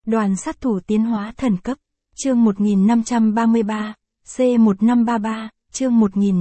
Đoàn sát thủ tiến hóa thần cấp. Chương 1533, C1533, chương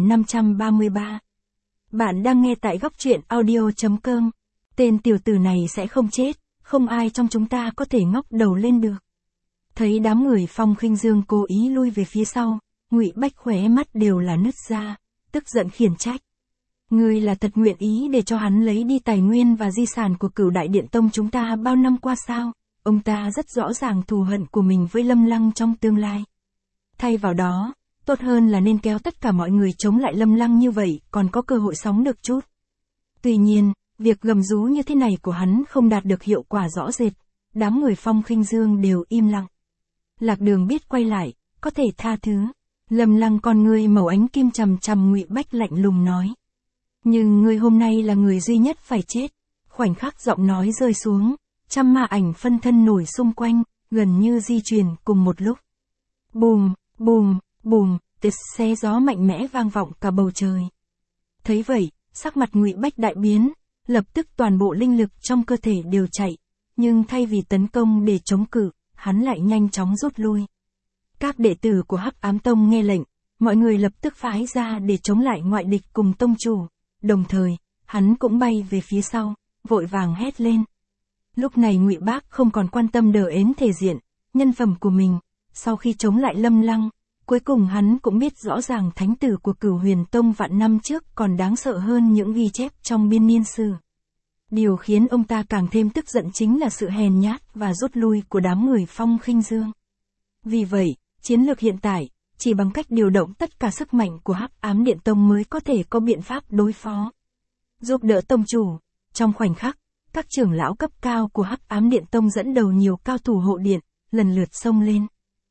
1533. Bạn đang nghe tại góc truyện audio.com. Tên tiểu tử này sẽ không chết, không ai trong chúng ta có thể ngóc đầu lên được. Thấy đám người Phong Khinh Dương cố ý lui về phía sau, Ngụy Bách khóe mắt đều là nứt ra, tức giận khiển trách. Ngươi là thật nguyện ý để cho hắn lấy đi tài nguyên và di sản của Cửu Đại Điện Tông chúng ta bao năm qua sao? Ông ta rất rõ ràng thù hận của mình với Lâm Lăng trong tương lai. Thay vào đó, tốt hơn là nên kéo tất cả mọi người chống lại Lâm Lăng như vậy, còn có cơ hội sống được chút. Tuy nhiên, việc gầm rú như thế này của hắn không đạt được hiệu quả rõ rệt, đám người Phong Khinh Dương đều im lặng. Lạc Đường biết quay lại, có thể tha thứ. Lâm Lăng con ngươi màu ánh kim chằm chằm Ngụy Bách lạnh lùng nói. Nhưng ngươi hôm nay là người duy nhất phải chết. Khoảnh khắc giọng nói rơi xuống, trăm ma ảnh phân thân nổi xung quanh, gần như di chuyển cùng một lúc. Bùm, bùm, bùm, tiếng xé gió mạnh mẽ vang vọng cả bầu trời. Thấy vậy, sắc mặt Ngụy Bách đại biến, lập tức toàn bộ linh lực trong cơ thể đều chạy, nhưng thay vì tấn công để chống cự, hắn lại nhanh chóng rút lui. Các đệ tử của Hắc Ám Tông nghe lệnh, mọi người lập tức phái ra để chống lại ngoại địch cùng tông chủ, đồng thời, hắn cũng bay về phía sau, vội vàng hét lên. Lúc này Ngụy Bác không còn quan tâm đờ ến thể diện, nhân phẩm của mình, sau khi chống lại Lâm Lăng, cuối cùng hắn cũng biết rõ ràng thánh tử của Cửu Huyền Tông vạn năm trước còn đáng sợ hơn những ghi chép trong biên niên sử. Điều khiến ông ta càng thêm tức giận chính là sự hèn nhát và rút lui của đám người Phong Khinh Dương. Vì vậy, chiến lược hiện tại, chỉ bằng cách điều động tất cả sức mạnh của Hắc Ám Điện Tông mới có thể có biện pháp đối phó. Giúp đỡ tông chủ, trong khoảnh khắc, các trưởng lão cấp cao của Hắc Ám Điện Tông dẫn đầu nhiều cao thủ hộ điện, lần lượt xông lên.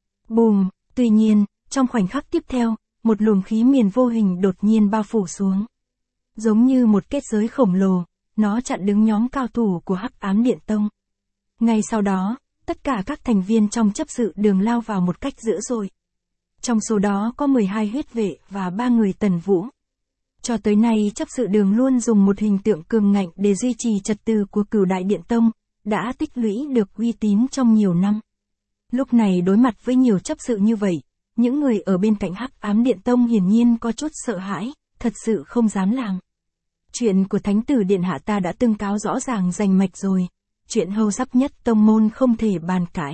Bùm, tuy nhiên, trong khoảnh khắc tiếp theo, một luồng khí miền vô hình đột nhiên bao phủ xuống. Giống như một kết giới khổng lồ, nó chặn đứng nhóm cao thủ của Hắc Ám Điện Tông. Ngay sau đó, tất cả các thành viên trong chấp sự đường lao vào một cách dữ dội. Trong số đó có 12 huyết vệ và 3 người Tần Vũ. Cho tới nay chấp sự đường luôn dùng một hình tượng cường ngạnh để duy trì trật tự của Cửu Đại Điện Tông, đã tích lũy được uy tín trong nhiều năm. Lúc này đối mặt với nhiều chấp sự như vậy, những người ở bên cạnh Hắc Ám Điện Tông hiển nhiên có chút sợ hãi, thật sự không dám làm. Chuyện của Thánh tử Điện Hạ ta đã tương cáo rõ ràng rành mạch rồi, chuyện hâu sắc nhất tông môn không thể bàn cãi.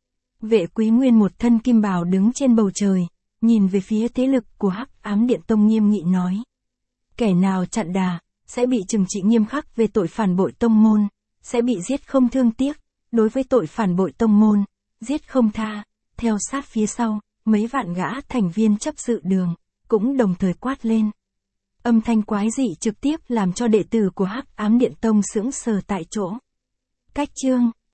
Vệ Quý Nguyên một thân kim bào đứng trên bầu trời, nhìn về phía thế lực của Hắc Ám Điện Tông nghiêm nghị nói. Kẻ nào chặn đà, sẽ bị trừng trị nghiêm khắc về tội phản bội tông môn, sẽ bị giết không thương tiếc, đối với tội phản bội tông môn, giết không tha. Theo sát phía sau, mấy vạn gã thành viên chấp sự đường, cũng đồng thời quát lên. Âm thanh quái dị trực tiếp làm cho đệ tử của Hắc Ám Điện Tông sững sờ tại chỗ. Cách chương